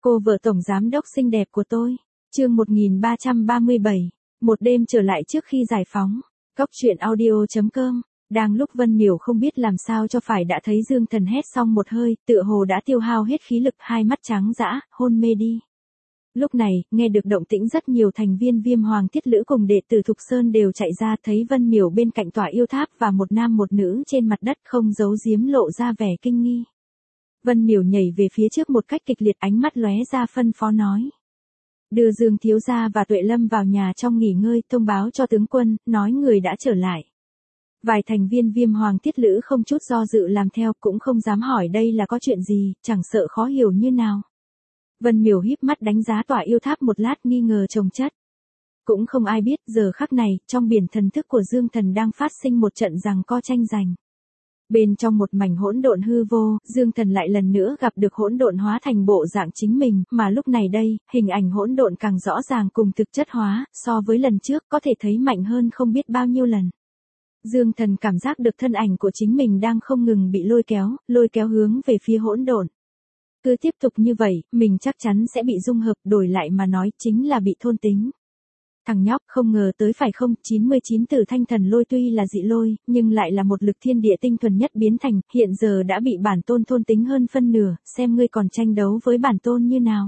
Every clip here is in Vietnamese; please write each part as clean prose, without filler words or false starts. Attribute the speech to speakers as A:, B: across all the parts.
A: Cô vợ tổng giám đốc xinh đẹp của tôi. Chương 1337. Một đêm trở lại trước khi giải phóng. Cóc truyện audio.com. Đang lúc Vân Miểu không biết làm sao cho phải đã thấy Dương Thần hét xong một hơi, tựa hồ đã tiêu hao hết khí lực, hai mắt trắng dã, hôn mê đi. Lúc này, nghe được động tĩnh rất nhiều thành viên Viêm Hoàng Thiết Lữ cùng đệ tử Thục Sơn đều chạy ra, thấy Vân Miểu bên cạnh tòa yêu tháp và một nam một nữ trên mặt đất, không giấu giếm lộ ra vẻ kinh nghi. Vân Miểu nhảy về phía trước một cách kịch liệt, ánh mắt lóe ra phân phó nói. Đưa Dương thiếu gia và Tuệ Lâm vào nhà trong nghỉ ngơi, thông báo cho tướng quân, nói người đã trở lại. Vài thành viên Viêm Hoàng Thiết Lữ không chút do dự làm theo, cũng không dám hỏi đây là có chuyện gì, chẳng sợ khó hiểu như nào. Vân Miểu híp mắt đánh giá tòa yêu tháp một lát, nghi ngờ chồng chất. Cũng không ai biết giờ khắc này, trong biển thần thức của Dương Thần đang phát sinh một trận giằng co tranh giành. Bên trong một mảnh hỗn độn hư vô, Dương Thần lại lần nữa gặp được hỗn độn hóa thành bộ dạng chính mình, mà lúc này đây, hình ảnh hỗn độn càng rõ ràng cùng thực chất hóa, so với lần trước có thể thấy mạnh hơn không biết bao nhiêu lần. Dương Thần cảm giác được thân ảnh của chính mình đang không ngừng bị lôi kéo hướng về phía hỗn độn. Cứ tiếp tục như vậy, mình chắc chắn sẽ bị dung hợp, đổi lại mà nói chính là bị thôn tính. Thằng nhóc không ngờ tới phải không, 99 tử thanh thần lôi tuy là dị lôi, nhưng lại là một lực thiên địa tinh thuần nhất biến thành, hiện giờ đã bị bản tôn thôn tính hơn phân nửa, xem ngươi còn tranh đấu với bản tôn như nào.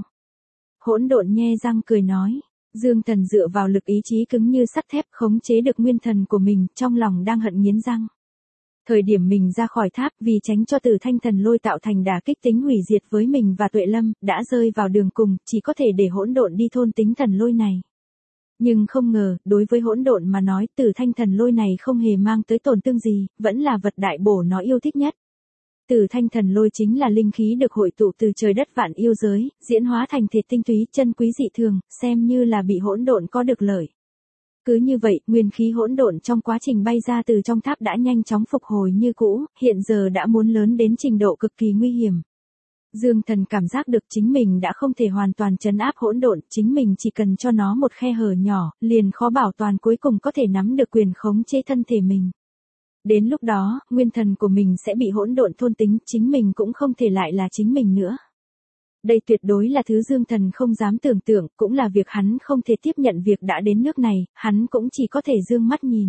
A: Hỗn độn nhe răng cười nói, Dương Thần dựa vào lực ý chí cứng như sắt thép khống chế được nguyên thần của mình, trong lòng đang hận nghiến răng. Thời điểm mình ra khỏi tháp vì tránh cho tử thanh thần lôi tạo thành đả kích tính hủy diệt với mình và Tuệ Lâm, đã rơi vào đường cùng, chỉ có thể để hỗn độn đi thôn tính thần lôi này. Nhưng không ngờ, đối với hỗn độn mà nói, tử thanh thần lôi này không hề mang tới tổn thương gì, vẫn là vật đại bổ nó yêu thích nhất. Tử thanh thần lôi chính là linh khí được hội tụ từ trời đất vạn yêu giới, diễn hóa thành thịt tinh túy chân quý dị thường, xem như là bị hỗn độn có được lợi. Cứ như vậy, nguyên khí hỗn độn trong quá trình bay ra từ trong tháp đã nhanh chóng phục hồi như cũ, hiện giờ đã muốn lớn đến trình độ cực kỳ nguy hiểm. Dương Thần cảm giác được chính mình đã không thể hoàn toàn trấn áp hỗn độn, chính mình chỉ cần cho nó một khe hở nhỏ, liền khó bảo toàn cuối cùng có thể nắm được quyền khống chế thân thể mình. Đến lúc đó, nguyên thần của mình sẽ bị hỗn độn thôn tính, chính mình cũng không thể lại là chính mình nữa. Đây tuyệt đối là thứ Dương Thần không dám tưởng tượng, cũng là việc hắn không thể tiếp nhận việc đã đến nước này, hắn cũng chỉ có thể dương mắt nhìn.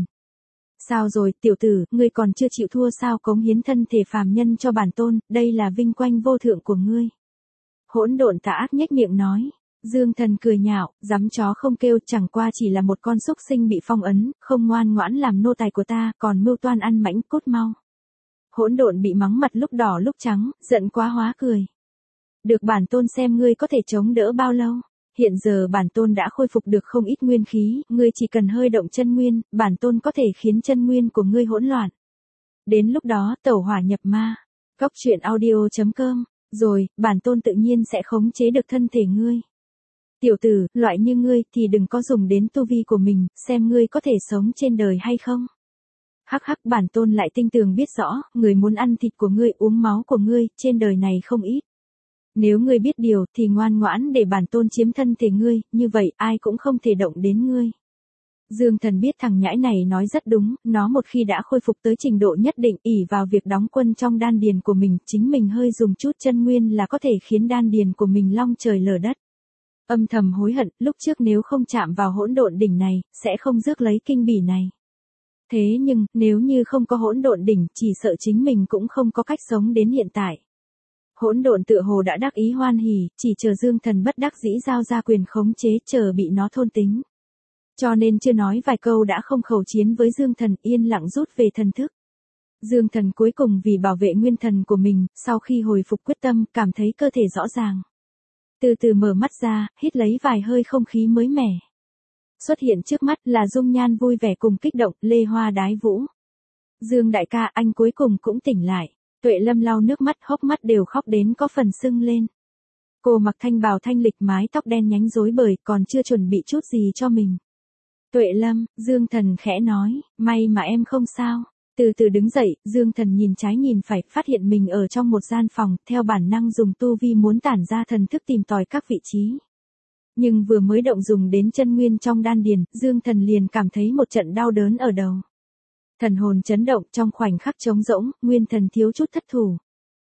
A: Sao rồi, tiểu tử, ngươi còn chưa chịu thua sao, cống hiến thân thể phàm nhân cho bản tôn, đây là vinh quang vô thượng của ngươi. Hỗn độn tà ác nhếch miệng nói. Dương Thần cười nhạo, dám chó không kêu, chẳng qua chỉ là một con súc sinh bị phong ấn, không ngoan ngoãn làm nô tài của ta, còn mưu toan ăn mãnh cốt mau. Hỗn độn bị mắng mặt lúc đỏ lúc trắng, giận quá hóa cười. Được bản tôn xem ngươi có thể chống đỡ bao lâu. Hiện giờ bản tôn đã khôi phục được không ít nguyên khí, ngươi chỉ cần hơi động chân nguyên, bản tôn có thể khiến chân nguyên của ngươi hỗn loạn. Đến lúc đó tẩu hỏa nhập ma. Cóc truyện audio.com. Rồi, bản tôn tự nhiên sẽ khống chế được thân thể ngươi. Tiểu tử, loại như ngươi thì đừng có dùng đến tu vi của mình, xem ngươi có thể sống trên đời hay không. Hắc hắc, bản tôn lại tinh tường biết rõ, người muốn ăn thịt của ngươi, uống máu của ngươi, trên đời này không ít. Nếu ngươi biết điều thì ngoan ngoãn để bản tôn chiếm thân thể ngươi, như vậy ai cũng không thể động đến ngươi. Dương Thần biết thằng nhãi này nói rất đúng, nó một khi đã khôi phục tới trình độ nhất định, ỷ vào việc đóng quân trong đan điền của mình, chính mình hơi dùng chút chân nguyên là có thể khiến đan điền của mình long trời lở đất. Âm thầm hối hận, lúc trước nếu không chạm vào hỗn độn đỉnh này, sẽ không rước lấy kinh bỉ này. Thế nhưng, nếu như không có hỗn độn đỉnh, chỉ sợ chính mình cũng không có cách sống đến hiện tại. Hỗn độn tựa hồ đã đắc ý hoan hỉ, chỉ chờ Dương Thần bất đắc dĩ giao ra quyền khống chế, chờ bị nó thôn tính. Cho nên chưa nói vài câu đã không khẩu chiến với Dương Thần, yên lặng rút về thần thức. Dương Thần cuối cùng vì bảo vệ nguyên thần của mình, sau khi hồi phục quyết tâm, cảm thấy cơ thể rõ ràng. Từ từ mở mắt ra, hít lấy vài hơi không khí mới mẻ. Xuất hiện trước mắt là dung nhan vui vẻ cùng kích động, lê hoa đái vũ. Dương đại ca, anh cuối cùng cũng tỉnh lại. Tuệ Lâm lau nước mắt, hốc mắt đều khóc đến có phần sưng lên. Cô mặc thanh bào thanh lịch, mái tóc đen nhánh rối bời, còn chưa chuẩn bị chút gì cho mình. Tuệ Lâm, Dương Thần khẽ nói, may mà em không sao. Từ từ đứng dậy, Dương Thần nhìn trái nhìn phải, phát hiện mình ở trong một gian phòng, theo bản năng dùng tu vi muốn tản ra thần thức tìm tòi các vị trí. Nhưng vừa mới động dùng đến chân nguyên trong đan điền, Dương Thần liền cảm thấy một trận đau đớn ở đầu. Thần hồn chấn động, trong khoảnh khắc trống rỗng, nguyên thần thiếu chút thất thủ.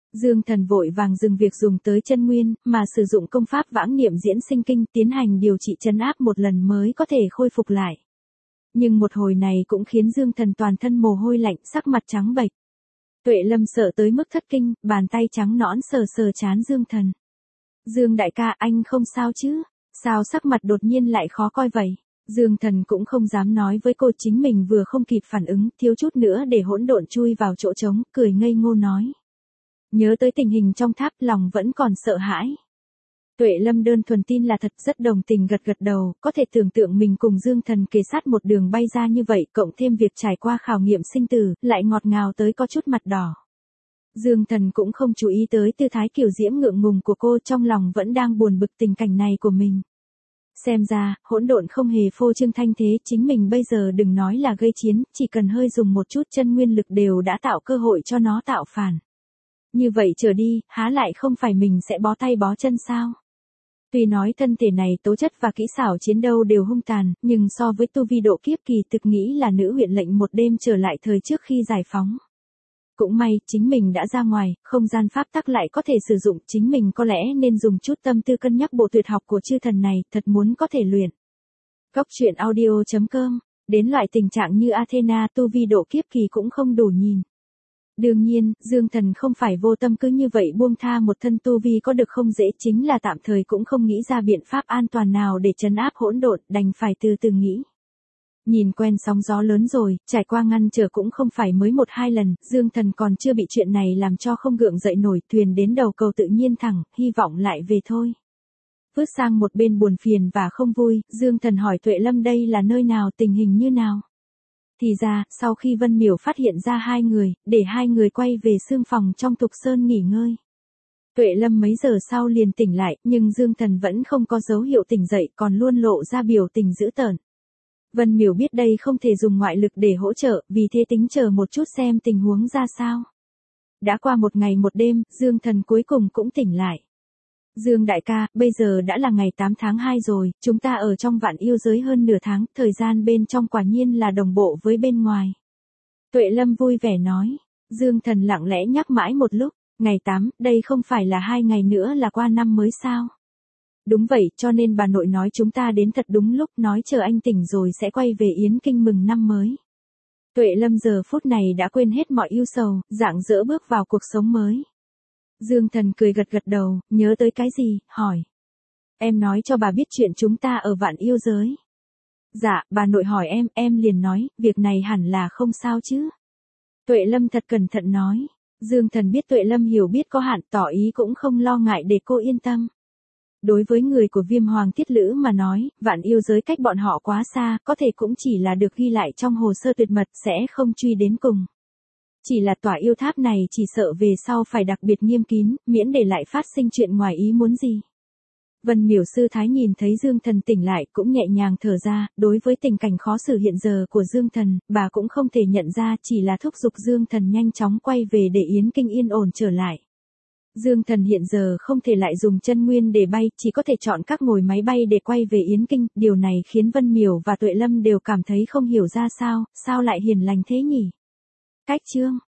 A: Dương Thần vội vàng dừng việc dùng tới chân nguyên, mà sử dụng công pháp vãng niệm diễn sinh kinh tiến hành điều trị trấn áp một lần mới có thể khôi phục lại. Nhưng một hồi này cũng khiến Dương Thần toàn thân mồ hôi lạnh, sắc mặt trắng bệch. Tuệ Lâm sợ tới mức thất kinh, bàn tay trắng nõn sờ sờ trán Dương Thần. Dương đại ca, anh không sao chứ? Sao sắc mặt đột nhiên lại khó coi vậy? Dương Thần cũng không dám nói với cô, chính mình vừa không kịp phản ứng, thiếu chút nữa để hỗn độn chui vào chỗ trống, cười ngây ngô nói. Nhớ tới tình hình trong tháp, lòng vẫn còn sợ hãi. Tuệ Lâm đơn thuần tin là thật, rất đồng tình gật gật đầu, có thể tưởng tượng mình cùng Dương Thần kề sát một đường bay ra như vậy, cộng thêm việc trải qua khảo nghiệm sinh tử, lại ngọt ngào tới có chút mặt đỏ. Dương Thần cũng không chú ý tới tư thái kiều diễm ngượng ngùng của cô, trong lòng vẫn đang buồn bực tình cảnh này của mình. Xem ra, hỗn độn không hề phô trương thanh thế, chính mình bây giờ đừng nói là gây chiến, chỉ cần hơi dùng một chút chân nguyên lực đều đã tạo cơ hội cho nó tạo phản. Như vậy trở đi, há lại không phải mình sẽ bó tay bó chân sao? Tuy nói thân thể này tố chất và kỹ xảo chiến đấu đều hung tàn, nhưng so với tu vi độ kiếp kỳ thực nghĩ là nữ huyện lệnh một đêm trở lại thời trước khi giải phóng. Cũng may, chính mình đã ra ngoài, không gian pháp tắc lại có thể sử dụng, chính mình có lẽ nên dùng chút tâm tư cân nhắc bộ tuyệt học của chư thần này, thật muốn có thể luyện. Góc truyện audio.com, đến loại tình trạng như Athena tu vi độ kiếp kỳ cũng không đủ nhìn. Đương nhiên, Dương Thần không phải vô tâm cứ như vậy buông tha một thân tu vi có được không dễ, chính là tạm thời cũng không nghĩ ra biện pháp an toàn nào để trấn áp hỗn độn, đành phải từ từ nghĩ. Nhìn quen sóng gió lớn rồi, trải qua ngăn trở cũng không phải mới một hai lần, Dương Thần còn chưa bị chuyện này làm cho không gượng dậy nổi, thuyền đến đầu cầu tự nhiên thẳng, hy vọng lại về thôi. Vứt sang một bên buồn phiền và không vui, Dương Thần hỏi Tuệ Lâm đây là nơi nào, tình hình như nào. Thì ra, sau khi Vân Miểu phát hiện ra hai người, để hai người quay về xương phòng trong Tục Sơn nghỉ ngơi. Tuệ Lâm mấy giờ sau liền tỉnh lại, nhưng Dương Thần vẫn không có dấu hiệu tỉnh dậy, còn luôn lộ ra biểu tình dữ tợn. Vân Miểu biết đây không thể dùng ngoại lực để hỗ trợ, vì thế tính chờ một chút xem tình huống ra sao. Đã qua một ngày một đêm, Dương Thần cuối cùng cũng tỉnh lại. Dương đại ca, bây giờ đã là ngày 8 tháng 2 rồi, chúng ta ở trong Vạn Yêu Giới hơn nửa tháng, thời gian bên trong quả nhiên là đồng bộ với bên ngoài. Tuệ Lâm vui vẻ nói. Dương Thần lặng lẽ nhắc mãi một lúc, ngày 8, đây không phải là 2 ngày nữa là qua năm mới sao? Đúng vậy, cho nên bà nội nói chúng ta đến thật đúng lúc, nói chờ anh tỉnh rồi sẽ quay về Yến Kinh mừng năm mới. Tuệ Lâm giờ phút này đã quên hết mọi ưu sầu, rạng rỡ bước vào cuộc sống mới. Dương Thần cười gật gật đầu, nhớ tới cái gì, hỏi. Em nói cho bà biết chuyện chúng ta ở Vạn Yêu Giới. Dạ, bà nội hỏi em liền nói, việc này hẳn là không sao chứ. Tuệ Lâm thật cẩn thận nói. Dương Thần biết Tuệ Lâm hiểu biết có hạn, tỏ ý cũng không lo ngại để cô yên tâm. Đối với người của Viêm Hoàng Thiết Lữ mà nói, Vạn Yêu Giới cách bọn họ quá xa, có thể cũng chỉ là được ghi lại trong hồ sơ tuyệt mật, sẽ không truy đến cùng. Chỉ là tòa yêu tháp này chỉ sợ về sau phải đặc biệt nghiêm kín, miễn để lại phát sinh chuyện ngoài ý muốn gì. Vân Miểu sư thái nhìn thấy Dương Thần tỉnh lại cũng nhẹ nhàng thở ra, đối với tình cảnh khó xử hiện giờ của Dương Thần, bà cũng không thể nhận ra, chỉ là thúc giục Dương Thần nhanh chóng quay về để Yến Kinh yên ổn trở lại. Dương Thần hiện giờ không thể lại dùng chân nguyên để bay, chỉ có thể chọn các ngồi máy bay để quay về Yến Kinh, điều này khiến Vân Miểu và Tuệ Lâm đều cảm thấy không hiểu ra sao lại hiền lành thế nhỉ. Cách chương